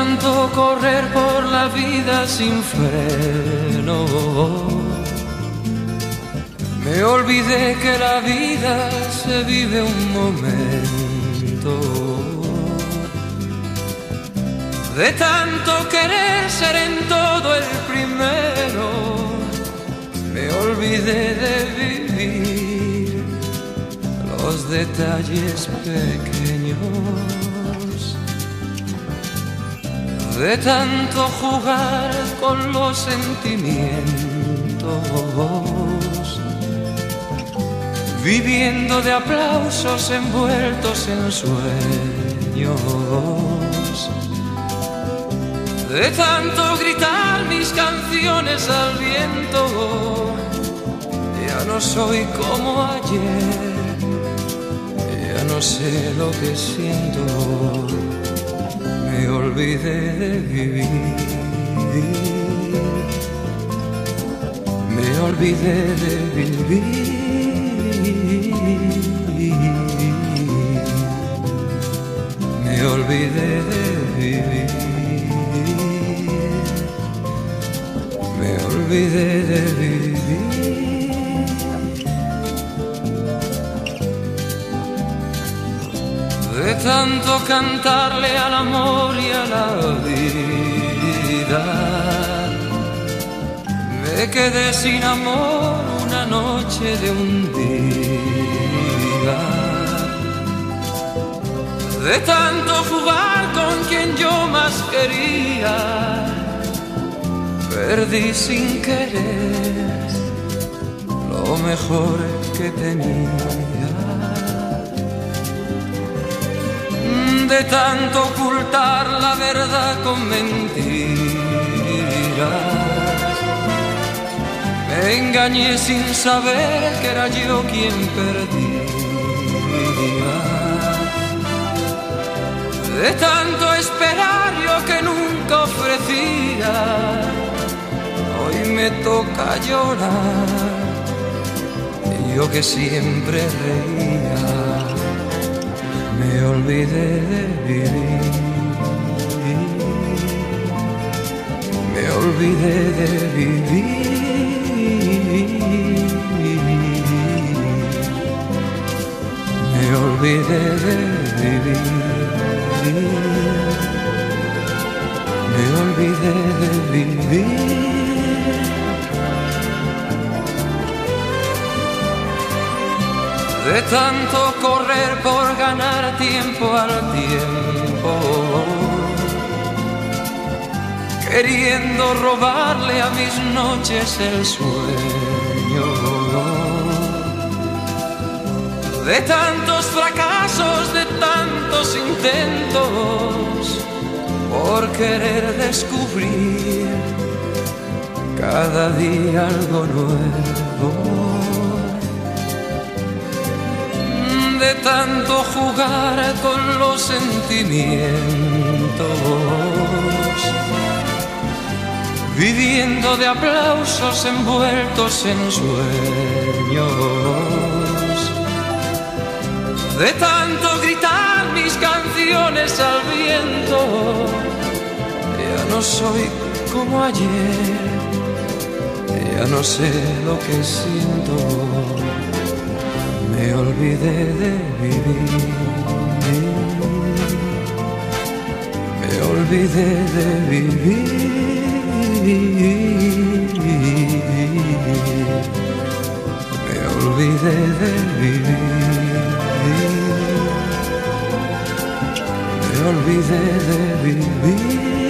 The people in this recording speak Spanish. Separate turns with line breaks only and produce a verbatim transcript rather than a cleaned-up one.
tanto correr por la vida sin freno, me olvidé que la vida se vive un momento. De tanto querer ser en todo el primero, me olvidé de vivir los detalles pequeños. De tanto jugar con los sentimientos, viviendo de aplausos envueltos en sueños. De tanto gritar mis canciones al viento, ya no soy como ayer, ya no sé lo que siento. Me olvidé de vivir, me olvidé de vivir, me olvidé de vivir, me olvidé de vivir. De tanto cantarle al amor y a la vida, me quedé sin amor una noche de un día. De tanto jugar con quien yo más quería, perdí sin querer lo mejor que tenía. De tanto ocultar la verdad con mentiras, me engañé sin saber que era yo quien perdía. De tanto esperar yo que nunca ofrecía, hoy me toca llorar, yo que siempre reía. Me olvidé de vivir, me olvidé de vivir, me olvidé de vivir, me olvidé de vivir. De tanto correr por ganar tiempo al tiempo, queriendo robarle a mis noches el sueño. De tantos fracasos, de tantos intentos, por querer descubrir cada día algo nuevo. De tanto jugar con los sentimientos, viviendo de aplausos envueltos en sueños. De tanto gritar mis canciones al viento, ya no soy como ayer, ya no sé lo que siento. Me olvidé de vivir, me olvidé de vivir, me olvidé de vivir, me olvidé de vivir.